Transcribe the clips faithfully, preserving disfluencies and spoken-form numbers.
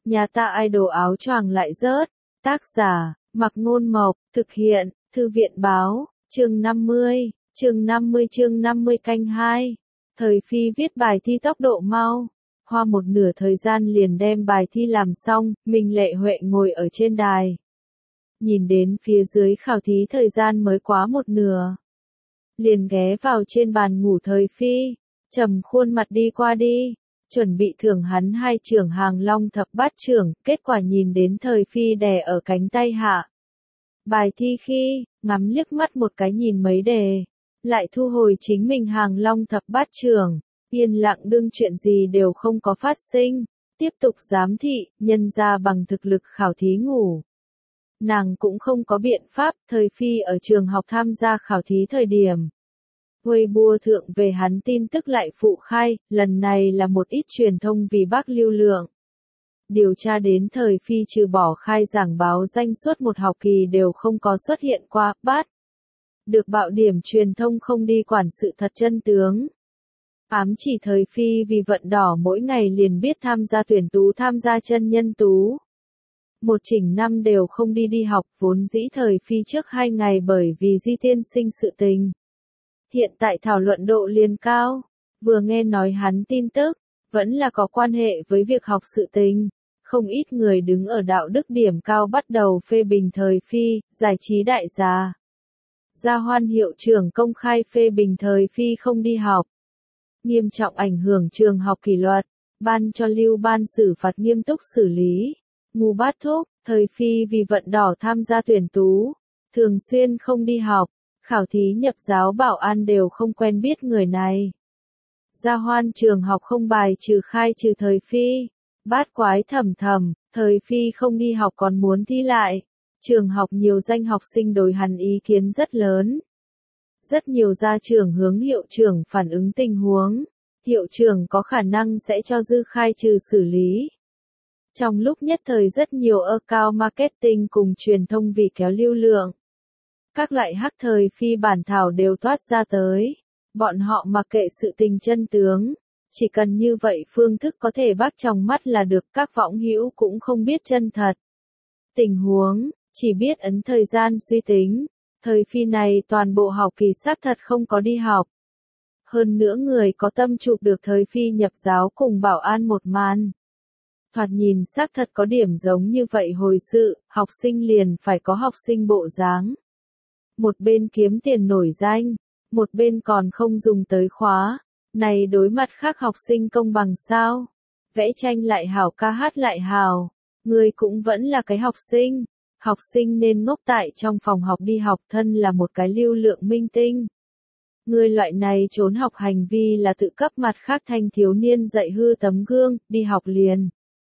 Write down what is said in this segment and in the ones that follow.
Nhà ta idol áo choàng lại rớt. Tác giả, Mặc Ngôn Mộc, thực hiện, Thư viện Báo, chương năm mươi, chương năm mươi chương năm mươi canh hai. Thời Phi viết bài thi tốc độ mau. Hoa một nửa thời gian liền đem bài thi làm xong, Minh Lệ Huệ ngồi ở trên đài. Nhìn đến phía dưới khảo thí thời gian mới quá một nửa. Liền ghé vào trên bàn ngủ Thời Phi, trầm khuôn mặt đi qua đi, chuẩn bị thưởng hắn hai trưởng hàng long thập bát trưởng, kết quả nhìn đến Thời Phi đè ở cánh tay hạ. Bài thi khi, ngắm liếc mắt một cái nhìn mấy đề, lại thu hồi chính mình hàng long thập bát trưởng, yên lặng đương chuyện gì đều không có phát sinh, tiếp tục giám thị, nhân ra bằng thực lực khảo thí ngủ. Nàng cũng không có biện pháp, Thời Phi ở trường học tham gia khảo thí thời điểm. Weibo thượng về hắn tin tức lại phụ khai, lần này là một ít truyền thông vì bác lưu lượng. Điều tra đến Thời Phi trừ bỏ khai giảng báo danh suốt một học kỳ đều không có xuất hiện qua, bát. Được bạo điểm truyền thông không đi quản sự thật chân tướng. Ám chỉ Thời Phi vì vận đỏ mỗi ngày liền biết tham gia tuyển tú tham gia chân nhân tú. Một chỉnh năm đều không đi đi học, vốn dĩ Thời Phi trước hai ngày bởi vì Di tiên sinh sự tình. Hiện tại thảo luận độ liền cao, vừa nghe nói hắn tin tức, vẫn là có quan hệ với việc học sự tình. Không ít người đứng ở đạo đức điểm cao bắt đầu phê bình Thời Phi, giải trí đại gia. Gia Hoan hiệu trưởng công khai phê bình Thời Phi không đi học. Nghiêm trọng ảnh hưởng trường học kỷ luật, ban cho lưu ban xử phạt nghiêm túc xử lý. Ngu bát thúc, Thời Phi vì vận đỏ tham gia tuyển tú, thường xuyên không đi học, khảo thí nhập giáo bảo an đều không quen biết người này. Gia Hoan trường học không bài trừ khai trừ Thời Phi, bát quái thầm thầm, Thời Phi không đi học còn muốn thi lại. Trường học nhiều danh học sinh đối hắn ý kiến rất lớn. Rất nhiều gia trưởng hướng hiệu trưởng phản ứng tình huống, hiệu trưởng có khả năng sẽ cho dư khai trừ xử lý. Trong lúc nhất thời rất nhiều account marketing cùng truyền thông vì kéo lưu lượng. Các loại hắc Thời Phi bản thảo đều toát ra tới. Bọn họ mặc kệ sự tình chân tướng. Chỉ cần như vậy phương thức có thể bắt trong mắt là được, các võng hữu cũng không biết chân thật. Tình huống, chỉ biết ấn thời gian suy tính. Thời Phi này toàn bộ học kỳ xác thật không có đi học. Hơn nữa người có tâm chụp được Thời Phi nhập giáo cùng bảo an một màn. Thoạt nhìn xác thật có điểm giống như vậy hồi sự, học sinh liền phải có học sinh bộ dáng. Một bên kiếm tiền nổi danh, một bên còn không dùng tới khóa. Này đối mặt khác học sinh công bằng sao? Vẽ tranh lại hảo, ca hát lại hảo. Người cũng vẫn là cái học sinh. Học sinh nên ngốc tại trong phòng học đi học, thân là một cái lưu lượng minh tinh. Người loại này trốn học hành vi là tự cấp mặt khác thanh thiếu niên dạy hư tấm gương, đi học liền.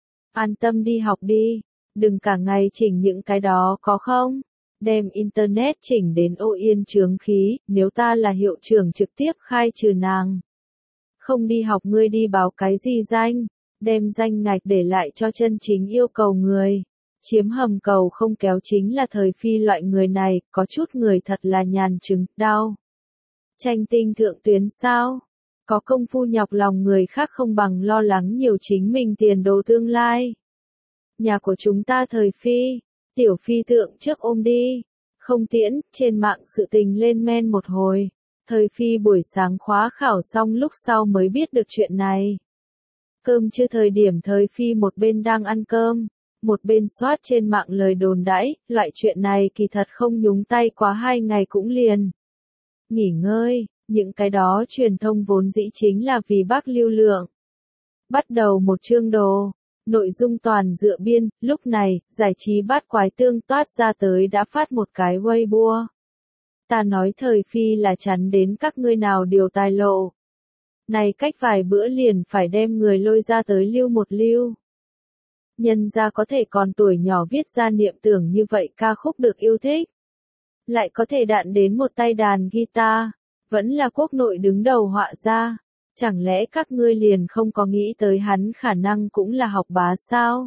An tâm đi học đi, đừng cả ngày chỉnh những cái đó có không? Đem internet chỉnh đến ô yên chướng khí, nếu ta là hiệu trưởng trực tiếp khai trừ nàng. Không đi học ngươi đi báo cái gì danh, đem danh ngạch để lại cho chân chính yêu cầu người. Chiếm hầm cầu không kéo chính là Thời Phi loại người này, có chút người thật là nhàn chứng, đau. Tranh tinh thượng tuyến sao? Có công phu nhọc lòng người khác không bằng lo lắng nhiều chính mình tiền đồ tương lai. Nhà của chúng ta Thời Phi, tiểu phi tượng trước ôm đi. Không tiễn, trên mạng sự tình lên men một hồi. Thời Phi buổi sáng khóa khảo xong lúc sau mới biết được chuyện này. Cơm chưa thời điểm Thời Phi một bên đang ăn cơm, một bên soát trên mạng lời đồn đãi, loại chuyện này kỳ thật không nhúng tay quá hai ngày cũng liền. Nghỉ ngơi, những cái đó truyền thông vốn dĩ chính là vì bác lưu lượng. Bắt đầu một chương đồ, nội dung toàn dựa biên, lúc này, giải trí bát quái tương toát ra tới đã phát một cái Weibo. Ta nói Thời Phi là chắn đến các ngươi nào điều tài lộ. Này cách vài bữa liền phải đem người lôi ra tới lưu một lưu. Nhân ra có thể còn tuổi nhỏ viết ra niệm tưởng như vậy ca khúc được yêu thích. Lại có thể đạn đến một tay đàn guitar, vẫn là quốc nội đứng đầu họa ra. Chẳng lẽ các ngươi liền không có nghĩ tới hắn khả năng cũng là học bá sao?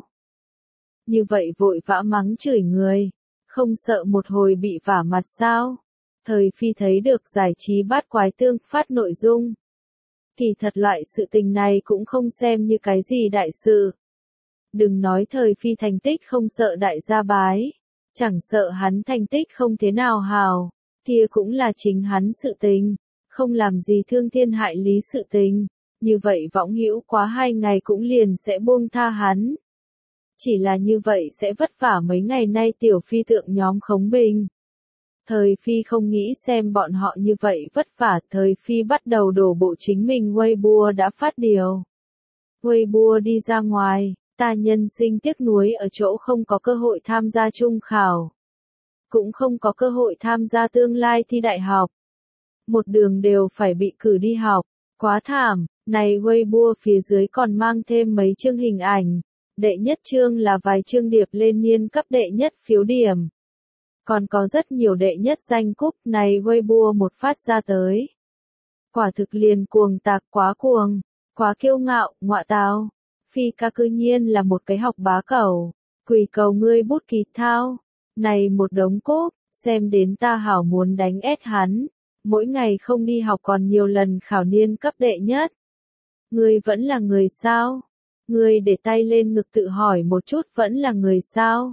Như vậy vội vã mắng chửi người, không sợ một hồi bị vả mặt sao? Thời Phi thấy được giải trí bát quái tương phát nội dung. Kỳ thật loại sự tình này cũng không xem như cái gì đại sự. Đừng nói thời phi thành tích không sợ đại gia bái, chẳng sợ hắn thành tích không thế nào hào, kia cũng là chính hắn sự tình, không làm gì thương thiên hại lý sự tình, như vậy võng hữu quá hai ngày cũng liền sẽ buông tha hắn. Chỉ là như vậy sẽ vất vả mấy ngày nay tiểu phi tượng nhóm khống bình. Thời phi không nghĩ xem bọn họ như vậy vất vả, thời phi bắt đầu đổ bộ chính mình Weibo đã phát điều. Weibo đi ra ngoài, ta nhân sinh tiếc nuối ở chỗ không có cơ hội tham gia trung khảo. Cũng không có cơ hội tham gia tương lai thi đại học. Một đường đều phải bị cử đi học, quá thảm, này Weibo phía dưới còn mang thêm mấy chương hình ảnh. Đệ nhất chương là vài chương điệp lên niên cấp đệ nhất phiếu điểm. Còn có rất nhiều đệ nhất danh cúp này Weibo một phát ra tới. Quả thực liền cuồng tạc quá cuồng, quá kiêu ngạo, ngọa tào. Phi ca cư nhiên là một cái học bá cẩu, quỳ cầu ngươi bút ký thao. Này một đống cúp, xem đến ta hảo muốn đánh ép hắn. Mỗi ngày không đi học còn nhiều lần khảo niên cấp đệ nhất. Ngươi vẫn là người sao? Ngươi để tay lên ngực tự hỏi một chút vẫn là người sao?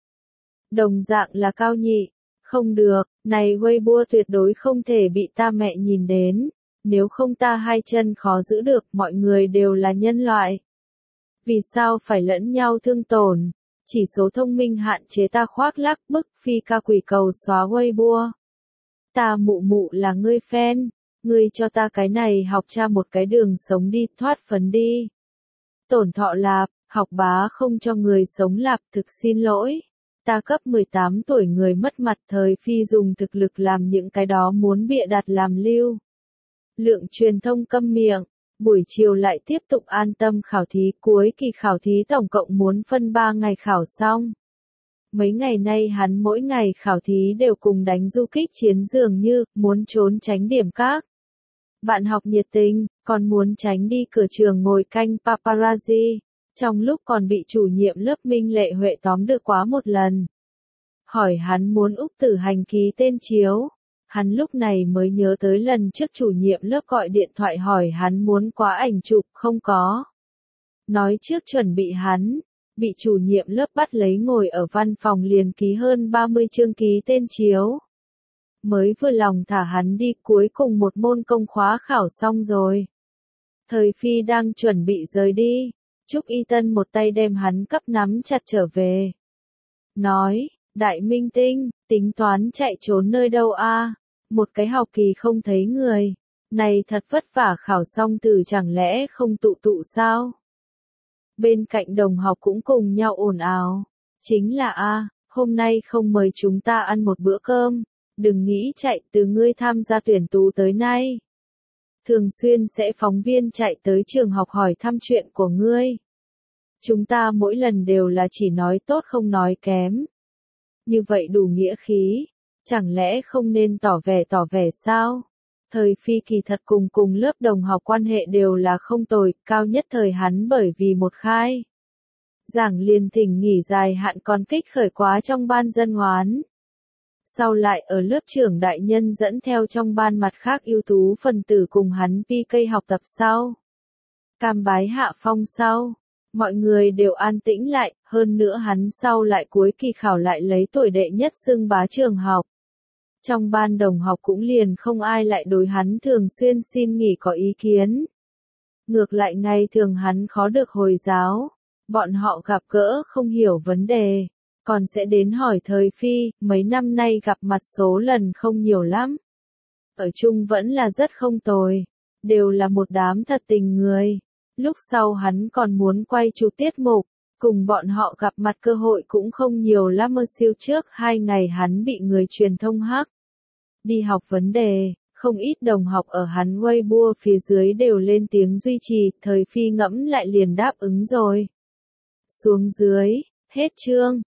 Đồng dạng là cao nhị, không được, này Weibo tuyệt đối không thể bị ta mẹ nhìn đến, nếu không ta hai chân khó giữ được, mọi người đều là nhân loại. Vì sao phải lẫn nhau thương tổn? Chỉ số thông minh hạn chế ta khoác lác bức phi ca quỷ cầu xóa Weibo. Ta mụ mụ là ngươi fan, ngươi cho ta cái này học cha một cái đường sống đi, thoát phấn đi. Tổn thọ lạp, học bá không cho người sống lạp, thực xin lỗi. Ta cấp mười tám tuổi người mất mặt, thời phi dùng thực lực làm những cái đó muốn bịa đặt làm lưu. Lượng truyền thông câm miệng, buổi chiều lại tiếp tục an tâm khảo thí, cuối kỳ khảo thí tổng cộng muốn phân ba ngày khảo xong. Mấy ngày nay hắn mỗi ngày khảo thí đều cùng đánh du kích chiến dường như, muốn trốn tránh điểm các. Bạn học nhiệt tình, còn muốn tránh đi cửa trường ngồi canh paparazzi, trong lúc còn bị chủ nhiệm lớp Minh Lệ Huệ tóm được quá một lần. Hỏi hắn muốn Úc Tử Hành ký tên chiếu, hắn lúc này mới nhớ tới lần trước chủ nhiệm lớp gọi điện thoại hỏi hắn muốn quá ảnh chụp, không có. Nói trước chuẩn bị hắn, bị chủ nhiệm lớp bắt lấy ngồi ở văn phòng liền ký hơn ba mươi chương ký tên chiếu. Mới vừa lòng thả hắn đi, cuối cùng một môn công khóa khảo xong rồi. Thời phi đang chuẩn bị rời đi, Trúc Y Tân một tay đem hắn cấp nắm chặt trở về. Nói, đại minh tinh, tính toán chạy trốn nơi đâu a? Một cái học kỳ không thấy người, này thật vất vả khảo xong từ chẳng lẽ không tụ tụ sao? Bên cạnh đồng học cũng cùng nhau ồn ào, chính là a, hôm nay không mời chúng ta ăn một bữa cơm. Đừng nghĩ chạy từ ngươi tham gia tuyển tú tới nay. Thường xuyên sẽ phóng viên chạy tới trường học hỏi thăm chuyện của ngươi. Chúng ta mỗi lần đều là chỉ nói tốt không nói kém. Như vậy đủ nghĩa khí, chẳng lẽ không nên tỏ vẻ tỏ vẻ sao? Thời phi kỳ thật cùng cùng lớp đồng học quan hệ đều là không tồi, cao nhất thời hắn bởi vì một khai. Giảng liền thỉnh nghỉ dài hạn còn kích khởi quá trong ban dân hoán. Sau lại ở lớp trưởng đại nhân dẫn theo trong ban mặt khác ưu tú phần tử cùng hắn pê ca học tập sau. Cam bái hạ phong sau, mọi người đều an tĩnh lại, hơn nữa hắn sau lại cuối kỳ khảo lại lấy tuổi đệ nhất xưng bá trường học. Trong ban đồng học cũng liền không ai lại đối hắn thường xuyên xin nghỉ có ý kiến. Ngược lại ngày thường hắn khó được hồi giáo, bọn họ gặp gỡ không hiểu vấn đề. Còn sẽ đến hỏi thời phi, mấy năm nay gặp mặt số lần không nhiều lắm. Ở chung vẫn là rất không tồi, đều là một đám thật tình người. Lúc sau hắn còn muốn quay chụp tiết mục, cùng bọn họ gặp mặt cơ hội cũng không nhiều lắm. Mơ siêu trước hai ngày hắn bị người truyền thông hack. Đi học vấn đề, không ít đồng học ở hắn Weibo phía dưới đều lên tiếng duy trì, thời phi ngẫm lại liền đáp ứng rồi. Xuống dưới, hết chương.